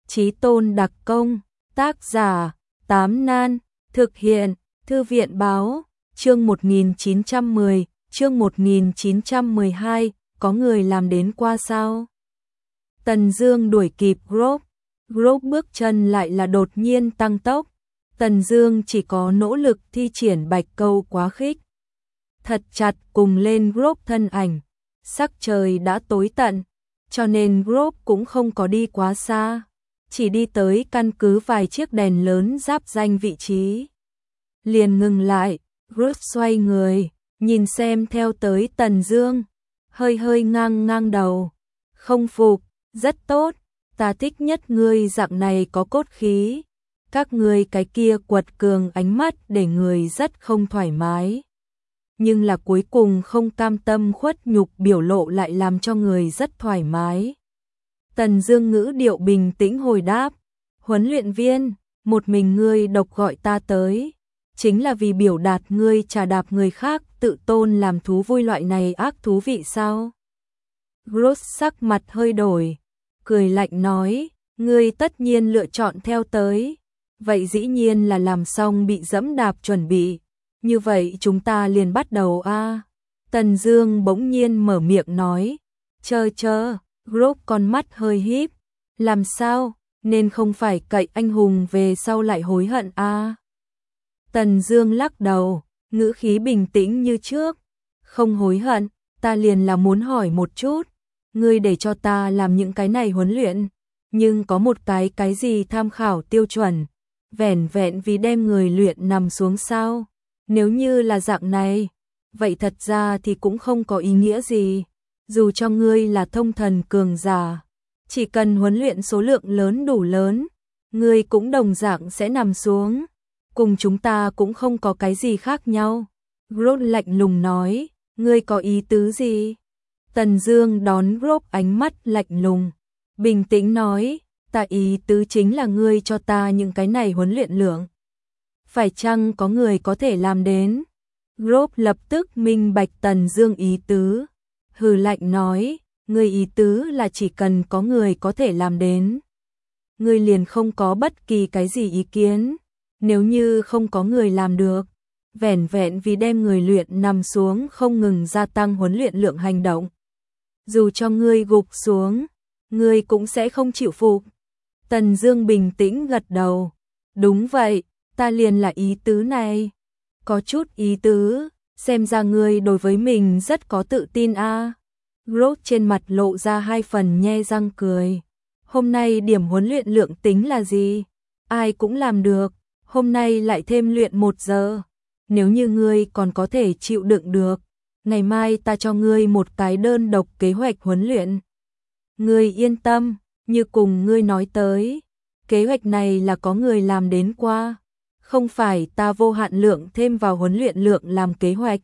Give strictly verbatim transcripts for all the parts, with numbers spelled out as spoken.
Chí Tôn đặc công, tác giả, Tám Nan, thực hiện, Thư viện Báo, chương một nghìn chín trăm mười, chương một nghìn chín trăm mười hai, có người làm đến qua sao? Tần Dương đuổi kịp Grove, Grove bước chân lại là đột nhiên tăng tốc. Tần Dương chỉ có nỗ lực thi triển bạch câu quá khích. Thật chặt cùng lên Grove thân ảnh, sắc trời đã tối tận, cho nên Grove cũng không có đi quá xa, chỉ đi tới căn cứ vài chiếc đèn lớn giáp danh vị trí. Liền ngừng lại, Grove xoay người, nhìn xem theo tới Tần Dương, hơi hơi ngang ngang đầu. Không phục, rất tốt, ta thích nhất ngươi dạng này có cốt khí. Các ngươi cái kia quật cường ánh mắt để người rất không thoải mái. Nhưng là cuối cùng không cam tâm khuất nhục biểu lộ lại làm cho người rất thoải mái. Tần Dương ngữ điệu bình tĩnh hồi đáp, huấn luyện viên, một mình ngươi độc gọi ta tới, chính là vì biểu đạt ngươi trà đạp người khác tự tôn làm thú vui loại này ác thú vị sao? Gross sắc mặt hơi đổi, cười lạnh nói, ngươi tất nhiên lựa chọn theo tới, vậy dĩ nhiên là làm xong bị dẫm đạp chuẩn bị, như vậy chúng ta liền bắt đầu a. À. Tần Dương bỗng nhiên mở miệng nói, chờ chờ, Gross con mắt hơi híp, làm sao, nên không phải cậy anh hùng về sau lại hối hận a. À. Tần Dương lắc đầu, ngữ khí bình tĩnh như trước, không hối hận, ta liền là muốn hỏi một chút, ngươi để cho ta làm những cái này huấn luyện, nhưng có một cái cái gì tham khảo tiêu chuẩn, vẻn vẹn vì đem người luyện nằm xuống sao? Nếu như là dạng này, vậy thật ra thì cũng không có ý nghĩa gì, dù cho ngươi là thông thần cường giả, chỉ cần huấn luyện số lượng lớn đủ lớn, ngươi cũng đồng dạng sẽ nằm xuống, cùng chúng ta cũng không có cái gì khác nhau. Groth lạnh lùng nói, ngươi có ý tứ gì? Tần Dương đón Groth ánh mắt lạnh lùng, bình tĩnh nói, ta ý tứ chính là ngươi cho ta những cái này huấn luyện lượng. Phải chăng có người có thể làm đến? Groth lập tức minh bạch Tần Dương ý tứ, hừ lạnh nói, ngươi ý tứ là chỉ cần có người có thể làm đến, ngươi liền không có bất kỳ cái gì ý kiến. Nếu như không có người làm được, vẻn vẹn vì đem người luyện nằm xuống không ngừng gia tăng huấn luyện lượng hành động, dù cho ngươi gục xuống, ngươi cũng sẽ không chịu phục. Tần Dương bình tĩnh gật đầu, đúng vậy, ta liền là ý tứ này. Có chút ý tứ, xem ra ngươi đối với mình rất có tự tin a. À. Groth trên mặt lộ ra hai phần nhe răng cười. Hôm nay điểm huấn luyện lượng tính là gì? Ai cũng làm được, hôm nay lại thêm luyện một giờ. Nếu như ngươi còn có thể chịu đựng được, ngày mai ta cho ngươi một cái đơn độc kế hoạch huấn luyện. Ngươi yên tâm, như cùng ngươi nói tới, kế hoạch này là có người làm đến qua, không phải ta vô hạn lượng thêm vào huấn luyện lượng làm kế hoạch.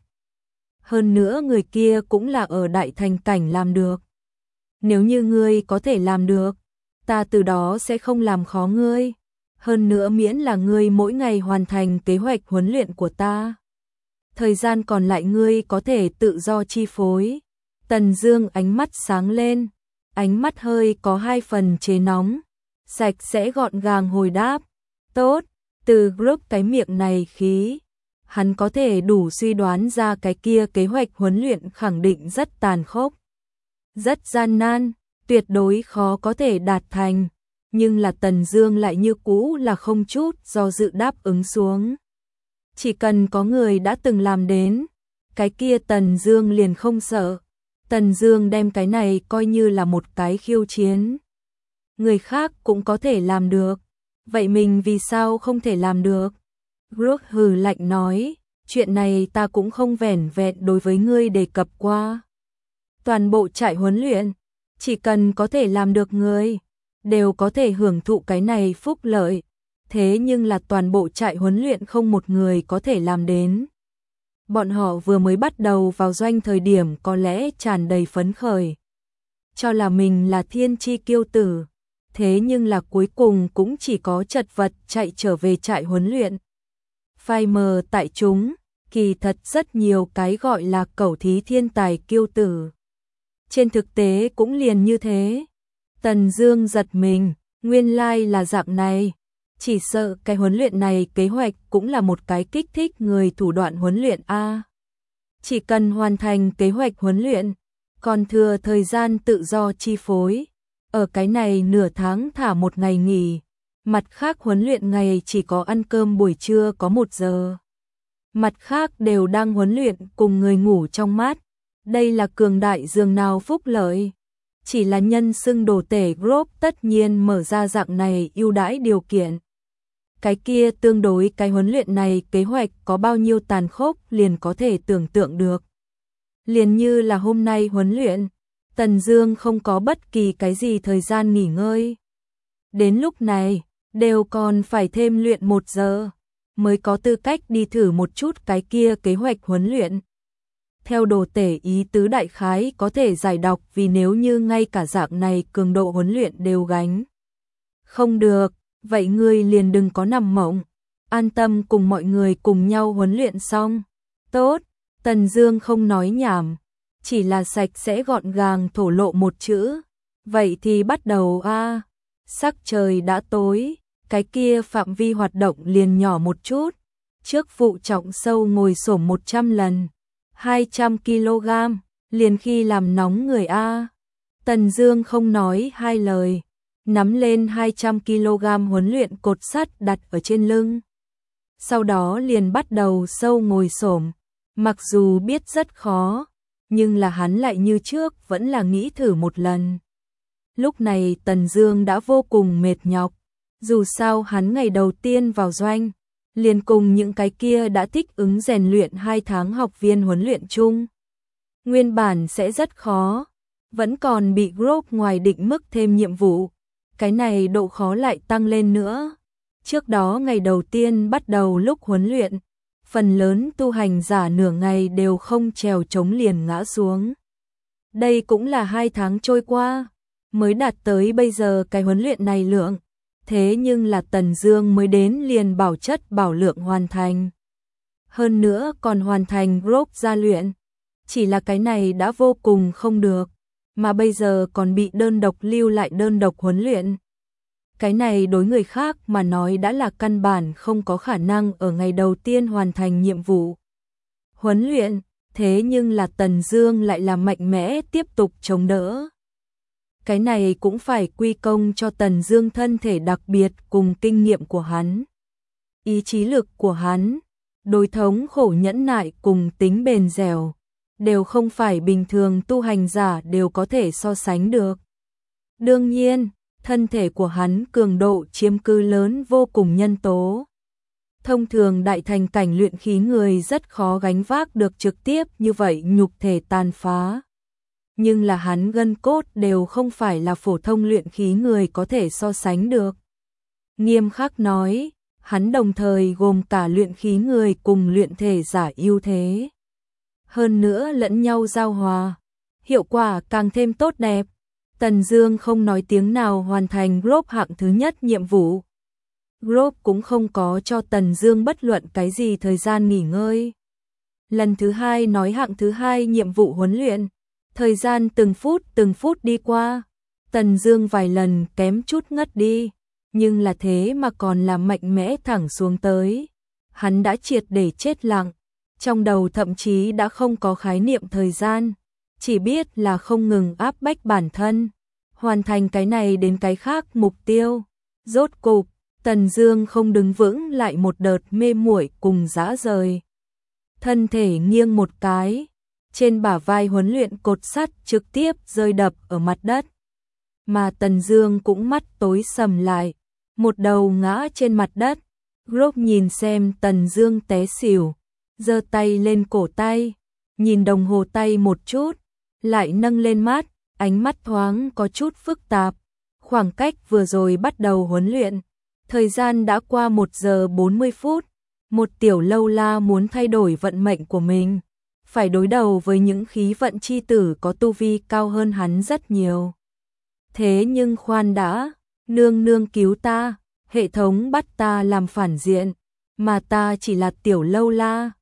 Hơn nữa người kia cũng là ở đại thành cảnh làm được. Nếu như ngươi có thể làm được, ta từ đó sẽ không làm khó ngươi. Hơn nữa miễn là ngươi mỗi ngày hoàn thành kế hoạch huấn luyện của ta, thời gian còn lại ngươi có thể tự do chi phối. Tần Dương ánh mắt sáng lên, ánh mắt hơi có hai phần chế nóng, sạch sẽ gọn gàng hồi đáp, tốt. Từ group cái miệng này khí, hắn có thể đủ suy đoán ra cái kia kế hoạch huấn luyện khẳng định rất tàn khốc, rất gian nan, tuyệt đối khó có thể đạt thành. Nhưng là Tần Dương lại như cũ là không chút do dự đáp ứng xuống. Chỉ cần có người đã từng làm đến, cái kia Tần Dương liền không sợ. Tần Dương đem cái này coi như là một cái khiêu chiến. Người khác cũng có thể làm được, vậy mình vì sao không thể làm được? Groth hừ lạnh nói, chuyện này ta cũng không vẻn vẹn đối với ngươi đề cập qua. Toàn bộ trại huấn luyện, chỉ cần có thể làm được người, đều có thể hưởng thụ cái này phúc lợi, thế nhưng là toàn bộ trại huấn luyện không một người có thể làm đến. Bọn họ vừa mới bắt đầu vào doanh thời điểm có lẽ tràn đầy phấn khởi, cho là mình là thiên chi kiêu tử, thế nhưng là cuối cùng cũng chỉ có chật vật chạy trở về trại huấn luyện. Phai mờ tại chúng, kỳ thật rất nhiều cái gọi là cẩu thí thiên tài kiêu tử. Trên thực tế cũng liền như thế. Tần Dương giật mình, Nguyên lai like là dạng này. Chỉ sợ cái huấn luyện này kế hoạch cũng là một cái kích thích người thủ đoạn huấn luyện a. Chỉ cần hoàn thành kế hoạch huấn luyện, còn thừa thời gian tự do chi phối. Ở cái này nửa tháng thả một ngày nghỉ, mặt khác huấn luyện ngày chỉ có ăn cơm buổi trưa có một giờ. Mặt khác đều đang huấn luyện cùng người ngủ trong mát. Đây là cường đại dường nào phúc lợi. Chỉ là nhân xưng đồ tể group tất nhiên mở ra dạng này ưu đãi điều kiện. Cái kia tương đối cái huấn luyện này kế hoạch có bao nhiêu tàn khốc liền có thể tưởng tượng được. Liền như là hôm nay huấn luyện, Tần Dương không có bất kỳ cái gì thời gian nghỉ ngơi. Đến lúc này, đều còn phải thêm luyện một giờ, mới có tư cách đi thử một chút cái kia kế hoạch huấn luyện. Theo đồ tể ý tứ đại khái có thể giải đọc vì nếu như ngay cả dạng này cường độ huấn luyện đều gánh. Không được, vậy ngươi liền đừng có nằm mộng, an tâm cùng mọi người cùng nhau huấn luyện xong. Tốt, Tần Dương không nói nhảm, chỉ là sạch sẽ gọn gàng thổ lộ một chữ. Vậy thì bắt đầu a. Sắc trời đã tối, cái kia phạm vi hoạt động liền nhỏ một chút. Trước vụ trọng sâu ngồi xổm một trăm lần, hai trăm ki lô gam, liền khi làm nóng người a. Tần Dương không nói hai lời, nắm lên hai trăm ki lô gam huấn luyện cột sắt đặt ở trên lưng. Sau đó liền bắt đầu sâu ngồi xổm, mặc dù biết rất khó, nhưng là hắn lại như trước vẫn là nghĩ thử một lần. Lúc này Tần Dương đã vô cùng mệt nhọc, dù sao hắn ngày đầu tiên vào doanh, liền cùng những cái kia đã thích ứng rèn luyện hai tháng học viên huấn luyện chung. Nguyên bản sẽ rất khó, vẫn còn bị group ngoài định mức thêm nhiệm vụ, cái này độ khó lại tăng lên nữa. Trước đó ngày đầu tiên bắt đầu lúc huấn luyện, phần lớn tu hành giả nửa ngày đều không trèo chống liền ngã xuống. Đây cũng là hai tháng trôi qua, mới đạt tới bây giờ cái huấn luyện này lượng. Thế nhưng là Tần Dương mới đến liền bảo chất bảo lượng hoàn thành. Hơn nữa còn hoàn thành group gia luyện. Chỉ là cái này đã vô cùng không được, mà bây giờ còn bị đơn độc lưu lại đơn độc huấn luyện. Cái này đối người khác mà nói đã là căn bản không có khả năng ở ngày đầu tiên hoàn thành nhiệm vụ huấn luyện, thế nhưng là Tần Dương lại là mạnh mẽ tiếp tục chống đỡ. Cái này cũng phải quy công cho Tần Dương thân thể đặc biệt cùng kinh nghiệm của hắn. Ý chí lực của hắn, đối thống khổ nhẫn nại cùng tính bền dẻo, đều không phải bình thường tu hành giả đều có thể so sánh được. Đương nhiên, thân thể của hắn cường độ chiếm cứ lớn vô cùng nhân tố. Thông thường đại thành cảnh luyện khí người rất khó gánh vác được trực tiếp như vậy nhục thể tàn phá. Nhưng là hắn gân cốt đều không phải là phổ thông luyện khí người có thể so sánh được. Nghiêm khắc nói, hắn đồng thời gồm cả luyện khí người cùng luyện thể giả ưu thế. Hơn nữa lẫn nhau giao hòa, hiệu quả càng thêm tốt đẹp. Tần Dương không nói tiếng nào hoàn thành group hạng thứ nhất nhiệm vụ. Group cũng không có cho Tần Dương bất luận cái gì thời gian nghỉ ngơi. Lần thứ hai nói hạng thứ hai nhiệm vụ huấn luyện, thời gian từng phút từng phút đi qua, Tần Dương vài lần kém chút ngất đi, nhưng là thế mà còn là mạnh mẽ thẳng xuống tới. Hắn đã triệt để chết lặng, trong đầu thậm chí đã không có khái niệm thời gian, chỉ biết là không ngừng áp bách bản thân, hoàn thành cái này đến cái khác mục tiêu. Rốt cục, Tần Dương không đứng vững lại một đợt mê muội cùng dã rời. Thân thể nghiêng một cái, trên bả vai huấn luyện cột sắt trực tiếp rơi đập ở mặt đất. Mà Tần Dương cũng mắt tối sầm lại, một đầu ngã trên mặt đất. Group nhìn xem Tần Dương té xỉu, giơ tay lên cổ tay, nhìn đồng hồ tay một chút, lại nâng lên mắt, ánh mắt thoáng có chút phức tạp. Khoảng cách vừa rồi bắt đầu huấn luyện, thời gian đã qua một giờ bốn mươi phút. Một tiểu lâu la muốn thay đổi vận mệnh của mình, phải đối đầu với những khí vận chi tử có tu vi cao hơn hắn rất nhiều. Thế nhưng khoan đã, nương nương cứu ta, hệ thống bắt ta làm phản diện, mà ta chỉ là tiểu lâu la,